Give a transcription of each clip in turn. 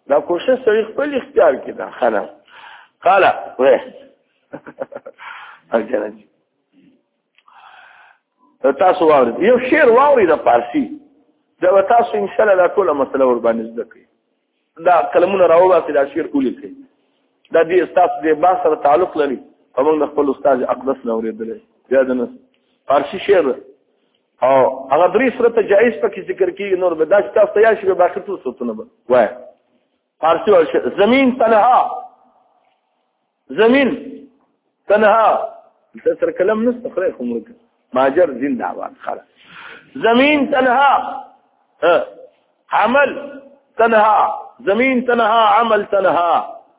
دا کوشش سړي خپل اختیار کې دا خلا قال وې اجازه تاسو واورئ یو شعر واورئ د فارسی دا تاسو ان شاء الله لا ټول مسله ور باندې زده کړئ دا کلمونه راوړل دا شعر ولیکئ دا دې استاد دې با سره تعلق لري موږ خپل استاد اقدس نو ورېدل یاد نه فارسی شعر او هغه درې سره جایز پکې ذکر کیږي نور به دا تاسو تیار شي باقي ټول سوتونه وای فارسی او زمین تنها زمین تنها تسر کلام نستخرج خمرك ماجر زنده آباد خلاص زمین تنها عمل تنها زمین تنها عمل تنها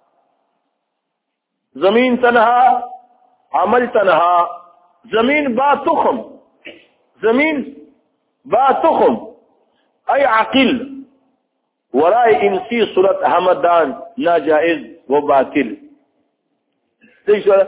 زمین تنها عمل تنها زمین با تخم زمین با تخم ای عقل ورای انسی صورت همدان ناجائز و باطل دیش والا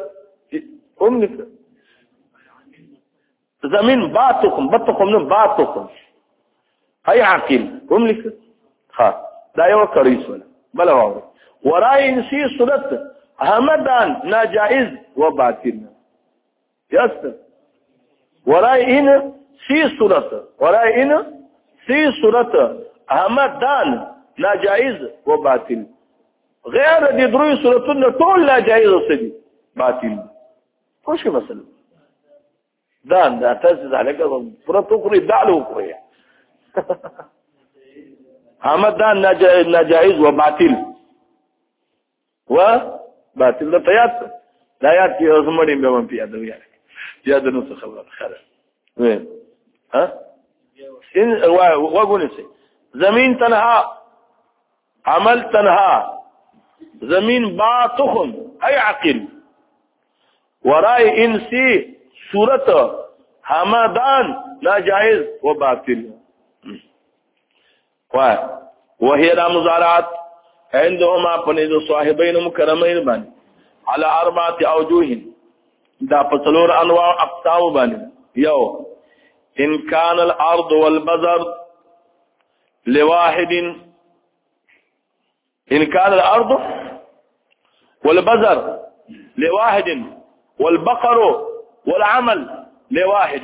زمین با تخم بتخم نه با تخم ای عقل لك ها دا یو کړی سول بل واو ورای انسی صورت همدان ناجائز و باطل یست ورای ان سی صورت ورای ان سی صورت همدان ناجائز و باطل غیر دې دروي صورتونه ټول ناجائز وسدي باطل خو شي مثلا دا تاسو علاقه پرتو کړی دالو کړی همدان ناجائز و باطل دا تیات دا یاد کې زمړې به من پیاده وي یاد نو څه خبره خره وين ها ان وقول سي زمين تنها عمل تنها زمين باطخم اي عقل وراء انسي صورت همدان ناجائز وباطل وهي مزارعات عندهما پنځ صاحبین مکرمین باندې على اربعه اوجه دا پسلور انواع اقسام باندې یو ان كان الارض والبذر لواحد ان كان الارض والبذر لواحد والبقر والعمل لواحد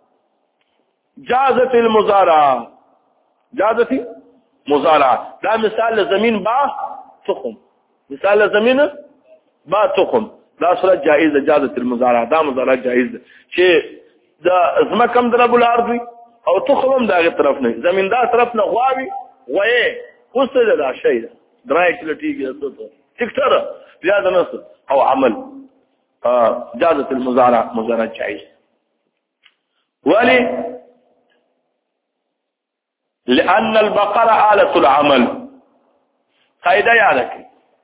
جازت المزارعه جازت مزارعه دا مثال زمین با تخم مثال زمین با تخم دا سره جائز جازت المزارعه دا مزارعه جائز چې دا زمکم درب الارض او تخم دا طرف نه زمیندار طرف نه غواوي وې اوسه دا شی درای کلټیږي ټیکټر زیاد نه او عمل جازت المزارعه مزارعه جائز ولي لأن البقرة آلة العمل قاعده یاد کړئ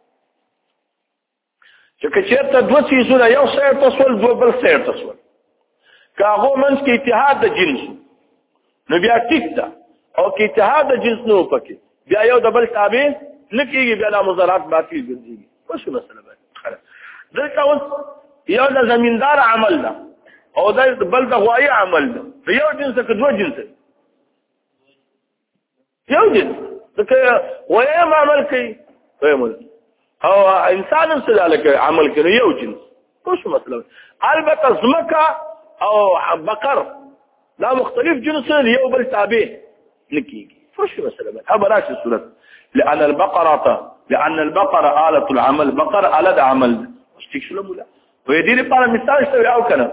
چې چېرته دوه چیزونه یو سیر تسول دوه بل سیر تسول کاغه منځ کې اتحاد د جنس نو بیا ټیک ده او کې اتحاد د جنس نو پکې بیا یو د بل تابع نه کېږي بیا د مزارعات باطل ګرځي څه مسله ده خلاص دلته اوس یو د زمیندار عمل ده او د بل د غوایي عمل ده یو جنس کې دوه جنس یو جنس ځکه وایي عمل کوي وایي او انسان سره عمل کوي یو جنس څه مسله البته زمکه او بقر لا مختلف جنس یو بل تابع نکیږي څه مسله ده ابراش صورت لان البقره آلة العمل بقر آلة عمل استشلو مولا وې دې لپاره مثال شوی او کنه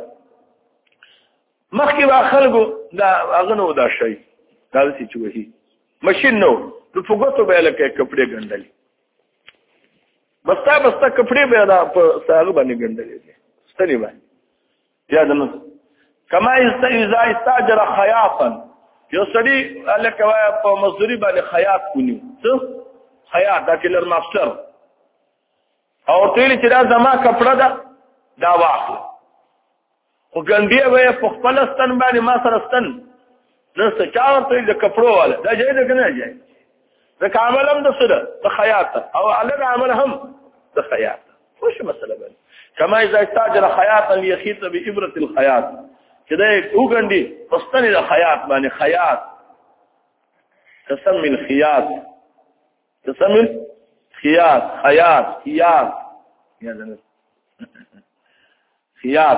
مخکې واخلګو دا اغنو دا شی دا څه چوهي ماشين نو د فوګوتو به لکه کپڑے ګندل بستا کپڑے به دا په ساغه باندې ګندل دي ستنی باندې یاد نو کما اذا استاجر خياطا یو سړي لکه په مزدوري باندې خياط کونی څه خياط دا کلر ماستر او تیل چې دا زما کپڑا دا واخله خو ګندې وې په خپل ستن باندې ما سره ستن نو څه چا ورته د کپړو والا دا جاي ده کنه جاي دا عمل هم د سره د خياط او الګ عمل هم د خياط خوش مسله ده کما اذا استاجر خياطا ليخيط بابره الخياط کله وګندې پستنې د خياط باندې خياط تسمى الخياط تسمى خياط خياط خياط يا زلمه خياط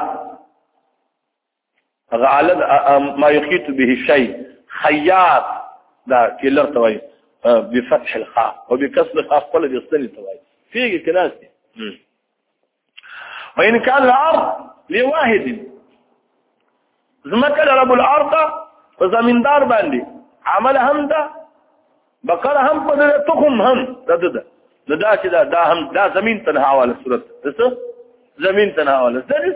غالب ما يخيط به الشيء خياط دا كيلر توي بفتح الخاء وبكسر الخاء كل يصلي توي في كناس. وإن كان الأرض لواحد زمكة رب الأرض وزميندار باندي عمل هم ده بقر هم بدل تخم هم ده كده ده هم ده زمين تنها على صورت زمين تنها على درس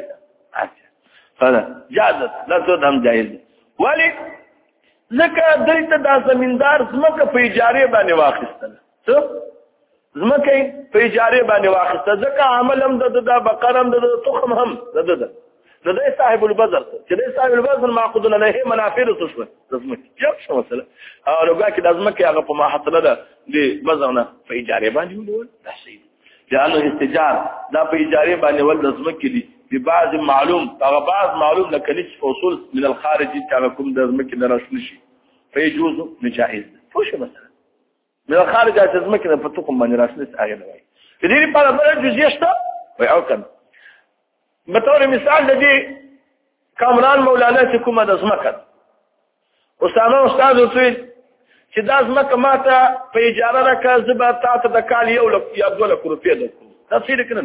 هذا جازت لا تدهم جائز ولي زکه دلته دا زمیندار زمکه په اجاره باندې واخیستل څه زمکه په اجاره باندې واخیستل ځکه عمل هم د بقرم د تخم هم د صاحب البذر چې د صاحب البذر معقود علیه منافع رسوله زمکه یو څه مثلا او لږه کې د زمکه هغه په محصله ده د بذرونه په اجاره باندې ول تحصیل لانه استجار دا په اجاره باندې ول د زمکه دي ببعض معلوم هغه بعض معلوم لکه نصف اصول من الخارج چې کوم د زمکه نه راشل شي فيجوز نجائز فوش مثلا من الخارج از زمکه په توکم باندې راشل هغه نه وای د دې په اړه جزئیه شته وای او کنه بطور مثال د دې کامران مولانا چې کومه د زمکه اسامه استاد وسوي چې د زمکه ماته په اجاره راکړه زبر تاسو د کال یو لک یا 2 لک روپیا ده تفصیل کنه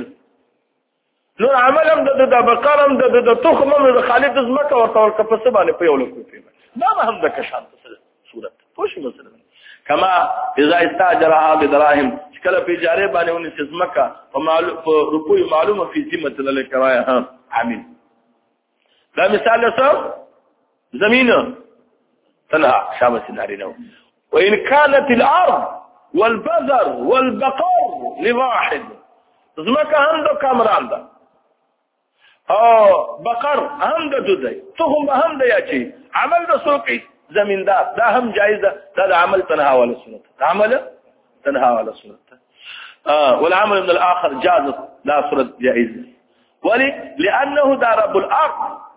نور عملم د بقرم د تخمم د خالد زمکه ورته ورکپسه باندې په یو لک روپیا دا هم د کشان صورت خوش مثلا کما اذا استاجرها بدراهم کله په اجاره باندې ونی زمکه په روپو معلومه په ذمه للکرایا عامل دا مثال څه زمينه تنها شامس نارينه وان كانت الارض والبذر والبقر لواحد زمکه هم د کامران ده او بقر هم د دوی تخم هم د یاچی عمل د سوقي زمیندار دا هم جایز ده دا عمل تنها ولا سنت عمل تنها ولا سنت والعمل من الاخر جاز لا سنت جائز ولي لانه دا رب الارض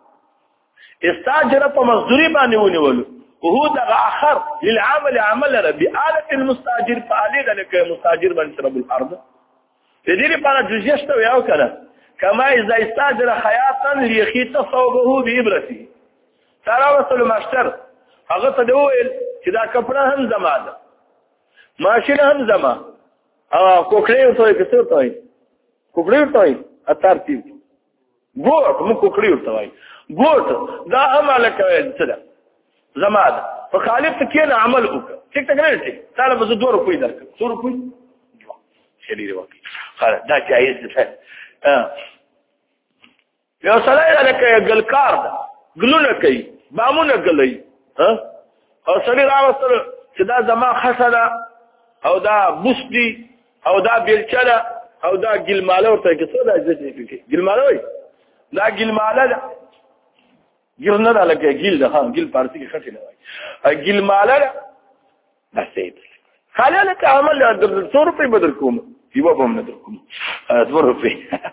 استاجر فمصدري باندې ونیول وهو دا اخر للعمل عمل بآلة المستاجر فعليه لك مستاجر باندې رب الارض دې لپاره جزئیه شته یو کړه كما اذا استاجر خياطا ليخيط ثوبه بابرته ترى وصل ماشتر هغه ته ویل چې دا کپڑا هم زما ده ماشین هم زما کوکړې ورته کڅو ته کوکړې ورته اتار تي ګوت مو کوکړې ورته وای ګوت دا عمل کوي څه ده زما ده په خالف کې نه عمل وکړه ټیک ټیک نه ټیک تعالی به 2 روپۍ درکړم 2 روپۍ شریری واقعي خلاص دا جایز ده یو سړی لکه ګلکار ده ګلونه کوي بامونه ګلوي او سړی راوستل چې دا زما خسنه او دا بوسدي او دا بیلچله او دا ګلماله ورته کې څه دا ځي ګلماله وي دا ګلماله ګرنه لکه ګل ده ګل پارسي کې خټه نه وي ګلماله بس خاله لکه عمل د 100 روپۍ بدل کوم یو به نه در کوم 2 روپۍ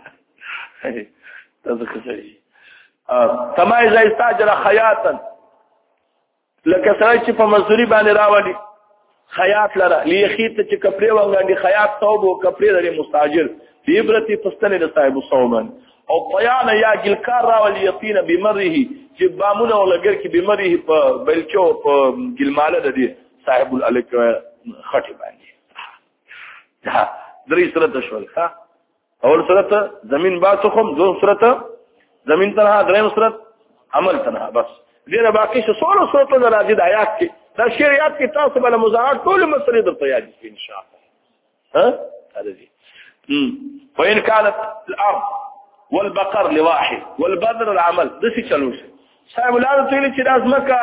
تاسو خسري کما اذا استاجر خياطا لکه سره چې په مزدوري باندې راوړي خیاط لره لیخیت چې کپڑے وانګاندي خیاط ثوب او کپڑے لري مستاجر بیبرتی پستنه د صاحب صومن او طیان یا ګلکار راولي یقینا بمره چې بامونه ولګر کې بمره په بلچو په ګلماله د دي صاحب الالک خټي باندې دا درې سره شول ها اول سره زمين با تخم دو سره زمين تنها دریم سره عمل تنها بس دغه باقي څه څوره صورت راځي د آیات کې دا شریعت کې تاسو بل مزارات ټول مسلې درته یاد دي ان شاء الله ها هذا دي وان كانت الارض والبقر لواحد والبذر العمل د څه چلوش صاحب الارض ته چې ازمکه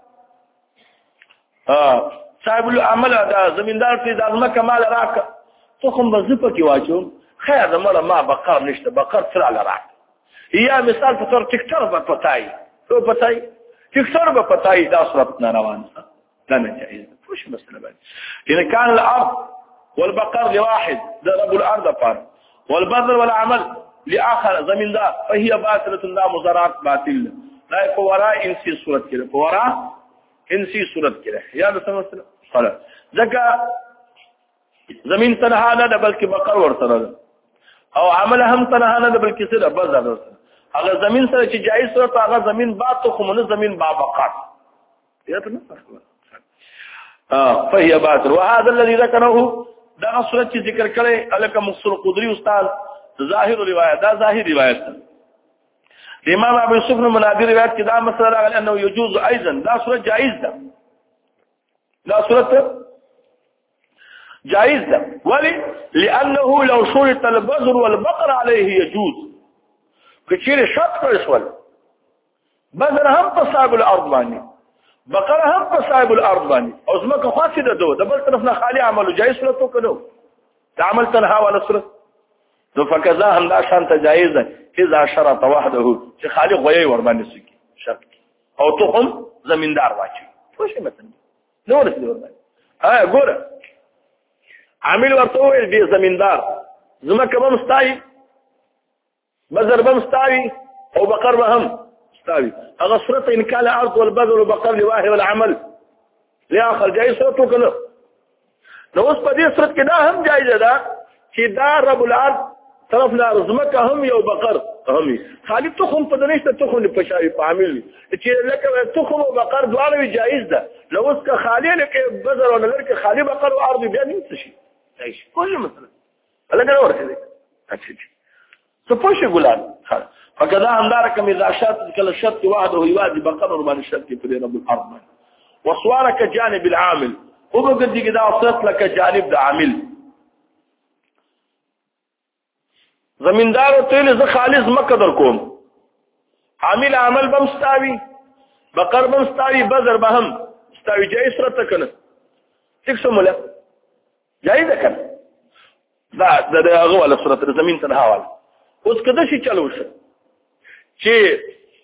صاحب العمل دا زمیندار ته د ازمکه مال راک تخم بزپه کې واچو خیر زمره ما بقر نشته بقر سره لراک یا مثال په تور ټیکټر په پتاي تو پتاي ټیکټر په پتاي دا صورت نه روان لا جائز وش مسألة بعد إذا كان الأرض والبقر لواحد ده رب الأرض فار والبذر والعمل لآخر زمين ده فهي باطلة لا مزارات باطل لا فوراء إنسي صورت كده فوراء إنسي صورت كده يا بس مسألة خلاص ذكا زمین تنها نه ده بلکې بقر ورسره ده او عمل هم تنها نه ده بلکې سره بزر ورسره هغه زمین سره چې جایز صورت هغه زمین با تخم نه زمین با بقر یاد نه فهي باطل وهذا الذي ذكره دا صورت چې ذکر کړي الک مخصر قدری استاد ظاهر روایت دا ظاهر روایت امام ابو یوسف بن منادی روایت کې دا مسله راغلی انه يجوز ايضا دا صورت جائز ده دا صورت جائز ده ولي لانه لو شرط البذر والبقر عليه يجوز کچیر شرط کړی شول بذر هم په صاحب الارض باندې بقره هم په صاحب الارض باندې او زمکه خاصه ده د بل طرف نه خالی عمل جایز صورت وکړو تعمل تنها ولا صورت نو فکذا هم دا شان جایز ده اذا شرط وحده چې خالق غوي ور باندې سکی شرط او تخم زمیندار واچي خوش مثلا نور څه ور باندې ګوره عامل ورته ویل دی زمیندار زمکه به مستای بذر به مستای او بقر به هم مستای هغه صورت ان کان الارض والبذر والبقر لواهي والعمل لاخر جایز صورت وکړو نو اوس په دې صورت کې دا هم جایز ده چې دا رب الارض طرف لا رزمکه هم یو بقر هم خالی تخم په دنيشته تخم په شای په عامل چې لکه تخم او بقر دواړه جایز ده لو اوس که خالی لکه بذر او لکه خالی بقر او ارض بیا نه شي ايش كل مثلا هلا قال ورثه اكيد سپوش ګلان فكذا اندارك من ذاشات كل الشرط وحده يوادي بقر وما الشرط في رب الارض وصوارك جانب العامل وبقد كده وصلت لك جانب العامل زمیندار ته له خالص مقدر کوم عامل عمل بمستاوي بقر بمستاوي بذر بهم مستاوي جاي سرته کنه تکسمله جایز ده کنه دا هغه ولا صورت زمين تنها ولا اوس کده شي چلو شو چې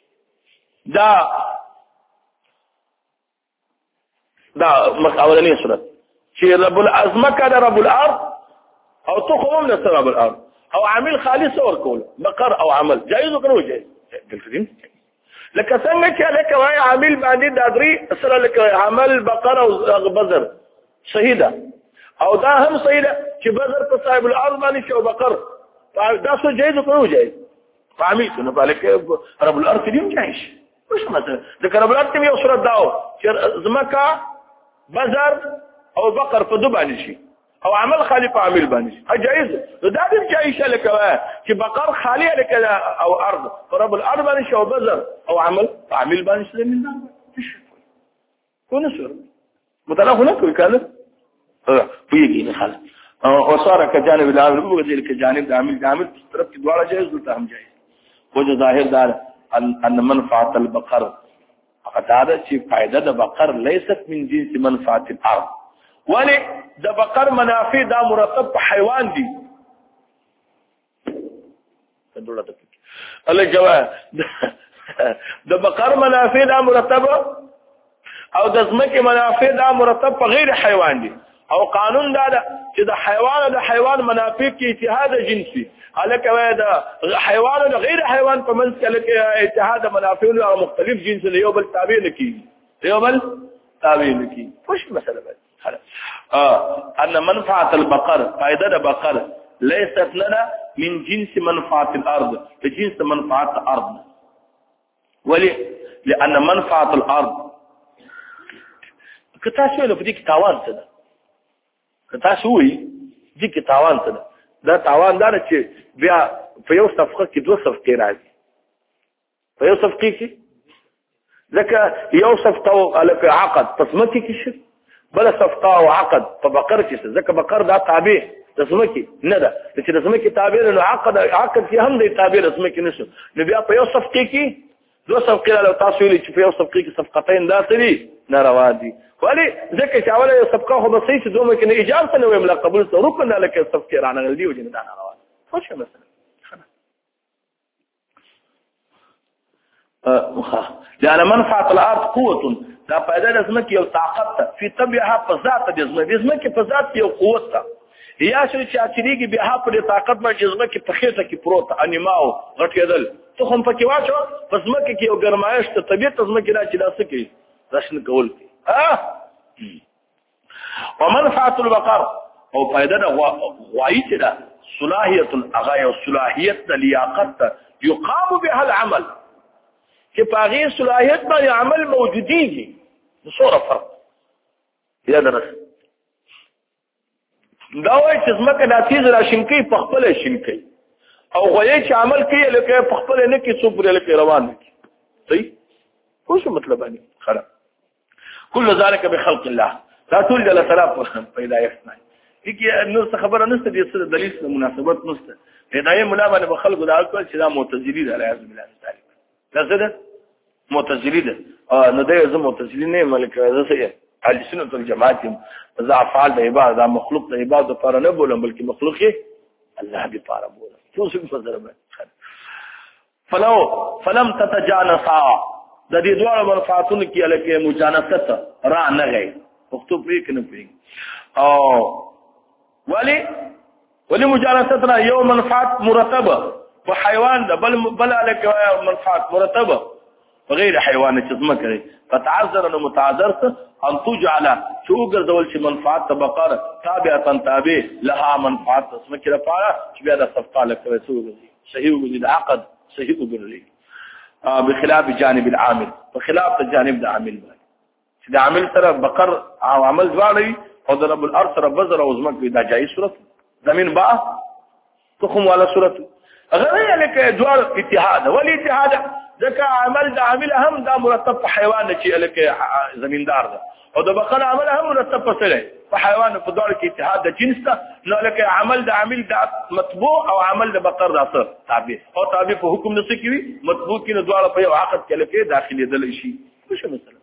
دا اولنی صورت چې رب العظمه کده رب الارض او تخم من رب الارض او عامل خالص ورکول بقر او عمل جایز وکړو جایز دلته لکه څنګه چې لکه وای عامل باندې دادري سره لکه عمل بقر او بذر شهيده او دا هم صحیح ده چې بذر په صاحب الارض باندې شو بقر دا څه جایز او جایز فهمي نو بالک رب الارض دې جایز مش مثلا ذکر رب الارض یو صورت داو چې زمکا بذر او بقر په دوه باندې شي او عمل خالي په عامل باندې شي جایز دا دې جایز لکه چې بقر خالي لکه او ارض رب الارض باندې شو بذر او عمل عامل باندې شي من دا كونه صورت متلافه نه کوي فيجي نخل وصار كجانب العامل وغير كجانب العامل طرف کی دوارا جائز دوتا هم جائز وجه ظاهر دار ان منفعه البقر فقد شي فائده البقر ليست من جنس منفعه الارض ولي د بقر منافع دا مرتب حيوان دي دولت الله جواب د بقر منافع دا مرتب او د زمکه منافع دا مرتب په غیر حیوان دي او قانون دا چې د حیوان منافع کې اتحاد جنسي الکه وای دا حیوان او غیر حیوان په منځ کې لکه اتحاد منافع او مختلف جنس له یو بل تابع نه کیږي یو بل تابع نه کیږي خوش مسله ده ان منفعه البقر فائده البقر ليست لنا من جنس منفعه الارض جنس منفعه الارض لان منفعه الارض کته څه له دې کې تاوان څه ده کته شوې دې کې تاوان څه ده دا تاوان دا چې بیا په یو صفقه کې دوه صفقې راځي په یو صفقه کې ځکه یو صفقه او الک عقد تسمتي کې شي بل صفقه او عقد په بقر کې ځکه بقر دا تابع تسمکي نه ده چې تسمکي تابع له عقد کې هم دی تابع تسمکي نشو نو بیا په یو صفقه کې دوه صفقې له تاسو ویل چې په یو صفقه کې صفقتين داخلي ناروا دي ولی ځکه چې اوله یو صفقه خو بسې چې دوه کې اجازه نه ویم لا قبول سره رکن لکه صفقه رانه دی وجه نه ناروا خو څه مثلا لأن منفعة الأرض قوة لا فائدة لازمك يو طاقت في طبيعها فذات لازمك فذات يو قوة یا شي چې اچريږي بها په طاقت باندې لازمك په خېټه کې پروت انیماو غټېدل تخم پکې واچو پس مکه کې یو ګرمایش ته طبيعت لازمك لا چې داسې کې راشن کول ومنفعة البقر او فائدہ د غوایي چې دا صلاحیت الاغا او صلاحیت د لیاقت یقام بها العمل چې پاغي صلاحیت باندې عمل موجوديږي صوره فرق یا درس دا وایي چې زمکه د تیز را شینکی په خپل شینکی او غوایي چې عمل کوي لکه په خپل نه کې څوک لکه روان کی صحیح څه مطلب باندې خلاص كل ذلك بخلق الله لا تولد له ثلاث پیدا یفنا کی نو خبره نشته دې سره دلیل سره مناسبت نشته هدايه مولا باندې بخلق د اکل چې دا معتزلی ده علیه بالله تعالی دا څه ده معتزلی ده نو دا زه معتزلی نه ملک زه څه اهل سنت والجماعت ذا افعال د عبادت دا مخلوق د عبادت لپاره نه بولم بلکې مخلوق یې الله لپاره بولم څه څه فزرمه فلم تتجانسا د دې دوه منفعتونو کې الکه مجانست را نه غي وختو پرې کنه پرې او ولی مجانست را یو منفعت مرتبه په حیوان د بل الکه منفعت مرتبه غیر حیوان چې څه کوي فتعذر انه متعذر ان تجعل شوګر دول چې منفعت تبقر تابعه تابع لها منفعت څه کې لپاره چې بیا د صفقه لکه سوګر صحیح وګړي د عقد صحیح وګړي بخلاف جانب العامل وخلاف جانب العامل چې د عامل سره بقر او عمل ځوړي او د رب الارض سره بذر او زمک دا جایز صورت زمين با تخم ولا صورت غیر لك دوار اتحاد ولی اتحاد ځکه عمل د عامل هم دا مرتب په حیوان چې لکه زمیندار ده او د بقر عمل هم مرتب په سره په حیوان په دور کې اتحاد د جنس ته نو لکه عمل د عامل د مطبوع او عمل د بقر د اثر تابع او تابع په حکم نس کې وي مطبوع کې نه دواړه په یو عقد کې لکه داخلي دل شي څه مثلا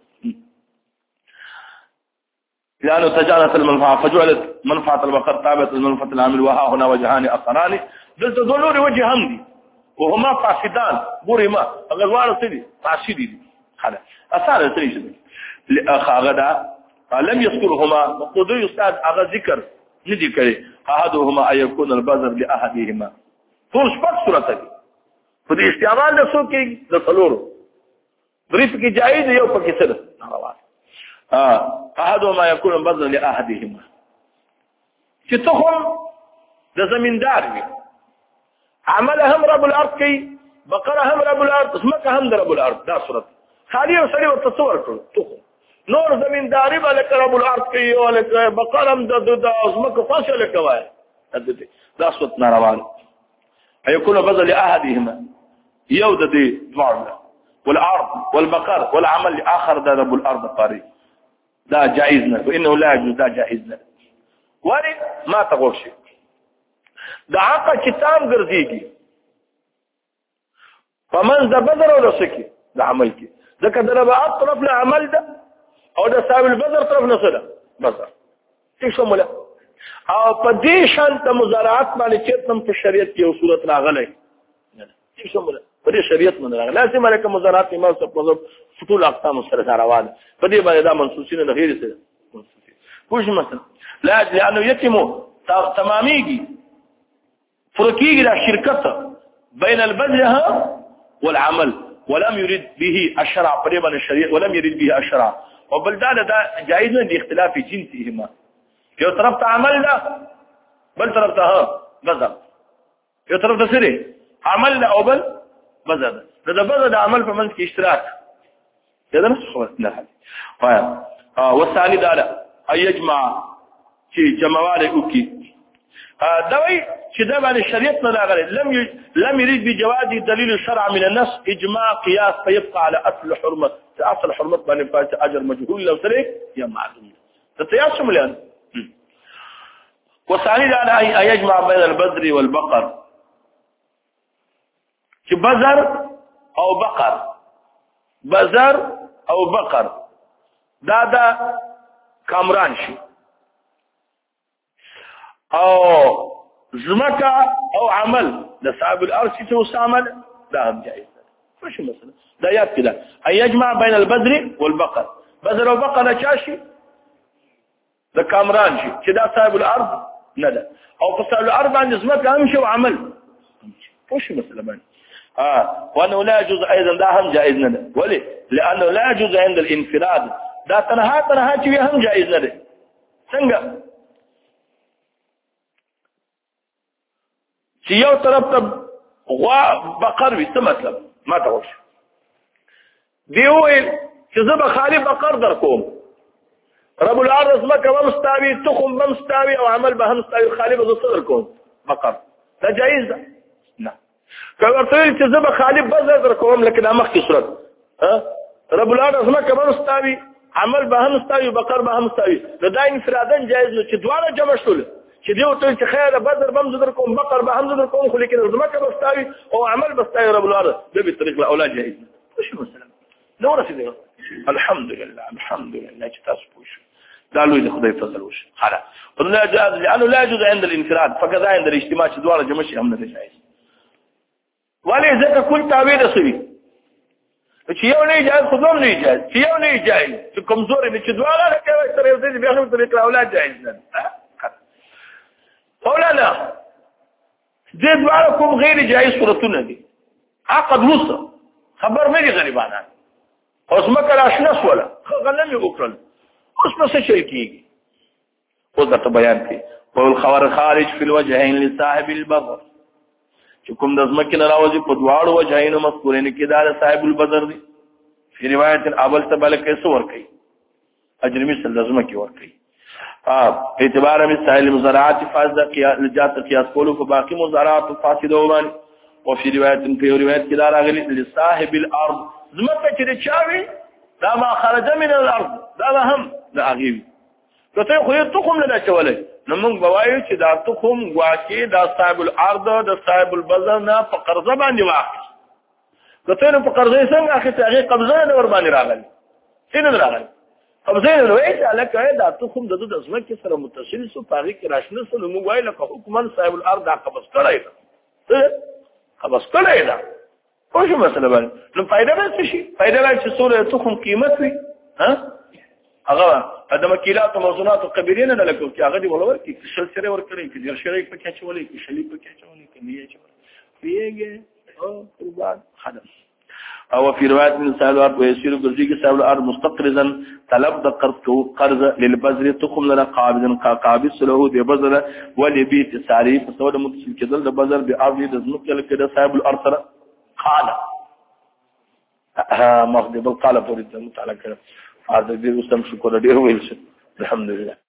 لانه تجانس المنفعه فجعلت منفعه البقر تابعه المنفعه العامل وها هنا وجهان اخران دلته دولور وجه هم دي وهما فاسدان ګورې ما هغه واړه څه دي فاسد دي خلاص اثر څه دي لاخغدا لم يذكرهما مقدو استاد هغه ذکر ندي کړي احدهما ايكون البذر لاحدهما ټول شپږ صورت دي په دې استعمال د څو کې د څلورو ظریف کې جایز یو پکې سره روان احدهما يكون البذر لاحدهما چې ته هم د زمیندار وي عمل هم رب الارض کوي بقره هم رب الارض اسمك هم رب الارض دا صورت خالي او سړي تصور کړو نور زمینداری بالک رب الارض کوي او لک بقره هم د اسمك فاصله کوي دا صورت ناروان ايكون بدل احدهما يود دي ضرب والارض والبقر والعمل اخر ده رب الارض قاري دا جائزنا وانه لا يجوز دا جائزنا ولي ما تقول شيء دا عقد چې تام ګرځيږي فمن ذا بدر ولا سکی دا عمل کې ځکه د رباعت طرف له عمل ده او د صاحب البدر طرف نه سره بزر څه شموله او په دې شانت مزارعات باندې چې تم په شریعت کې یو صورت راغلی څه شموله په دې شریعت باندې راغلی لازم علیکم مزارعات امام صاحب مذهب ټول اقسام سره روان په دې باندې دا منصوصین نه غیر سره پوښ مثلا لا لانه يتم تماميږي فرقيق لا شركة بين البذل والعمل ولم يريد به الشرع قريبا الشريعة ولم يريد به الشرع وبالدال ده جائز لاختلاف جنسهما يو طرف عمل ده بل طرف ده بذل يو طرف ده سري عمل ده او بل بذل ده بذل ده عمل فمن في اشتراك هذا نفس خبرتنا والثاني ده أن يجمع شيء جمعوالي اوكي دوي چې دا باندې شریعت نه راغلی لم يريد بجواز دليل الشرع من النص اجماع قياس فيبقى على اصل حرمه اصل حرمه باندې فات اجر مجهول لو سرك يا معلوم تقياس مليان وثاني على ان يجمع بين البذر والبقر چې بذر او بقر بذر او بقر دا کامران شي او زمکا او عمل د صاحب الارض چې وسامل دا هم جائز ده څه مثلا دا یاد کړه اي يجمع بين البذر والبقر بذر او بقر چاشي د کامران شي چې دا صاحب الارض نه ده او په صاحب الارض باندې زمکا هم شي او عمل څه مثلا باندې وانه لا يجوز ايضا دا هم جائز نه ده ولي لانه لا يجوز عند الانفراد دا تنها چې هم جائز نه ده څنګه چې یو طرف ته غوا بقر وي څه مطلب ما ته وښه دی ویل چې زه به خالي بقر در کوم رب العرض مکه ومستاوي تخم بمستاوي او عمل به هم مستاوي خالي به زه در کوم بقر دا جایز ده نه که ورته چې زه به خالي بزر در کوم لکه دا مخکې صورت رب العرض مکه ومستاوي عمل به هم مستاوي بقر به هم مستاوي دا انفرادن جایز نو چې دواړه جمع شول چې دی ورته چې خیر بدر بم زه در کوم بقر به هم زه در کوم خو لیکن مکه مستاوي او عمل مستاوي رب العرض ده به طریق الاولاد جایز شو مثلا نو رسیدل الحمدلله چې تاسو پوه شئ دا لوی د خدای فضل وشي خلاص ولا جاز لانه لا يجوز عند الانفراد فكذا عند الاجتماع چې دواړه جمع شي هم نه جایز ولی ځکه کل تعویل سوي چې یو نه جایز خو هم نه جایز چې یو نه جایز چې کمزوري نه چې دواړه کوي تر یو ځای به هم طریق الاولاد جایز نه مولانا دې دواړه کوم غیر جایز صورتونه دي عقد وسه خبر مې غریبانه اوس مکه راشنه سواله غنم یې وکړل اوس څه شي کیږي اوس دا بیان کی او الخبر خارج فی الوجهین لصاحب البذر چې کوم د ځمکې نه راوځي په دواړو وجهینو مذکورین کې دا صاحب البذر دی په روایت اول ته بل کې څو ور کوي اجرمی سل ځمکې ور کوي اعتبار مثال مزارعات فاسد قیاس لجات قیاس کولو په باقی مزارعات فاسده وبان او په روایت کې دا راغلي لصاحب الارض زمکه چې چاوي دا ما خرج من الارض دا هم دا اغيوي کته خو یې تخم نه چولې نو موږ بوایو چې دا تخم واکي دا صاحب الارض دا صاحب البذر نه په قرضه باندې واخی کته نو په قرضه څنګه اخیته هغه قبضه نه ور باندې راغلی څنګه راغلی قبضه نه وایي چې الکه دا تخم د زمکه سره متصل سو پاره کې راشنه سره موږ وایو لکه حکومت صاحب الارض دا قبض کړی دا خو شو مسله باندې نو فائدہ به شي فائدہ به چې سوره تخم قیمت وي هغه د مکیلات او موضوعات قبیلین نه لکه چې هغه دی ولور کې شل سره ور کړی چې ډیر شری په کې چولې کې شلی په کې چولې کې نیې چولې پیګه او قربان حدث او في روایت من سائل الارض ويسير برزيق سائل الارض مستقرضا طلب د قرض للبذر تخم لنا قابضا قابض له د بذر ولبيت ساري فسود متصل کېدل د بذر به ارض د زمکه کې د صاحب الارض قال مخدب قال فريد متعلق هذا دې وسم شکر ډیر ویل شي الحمدلله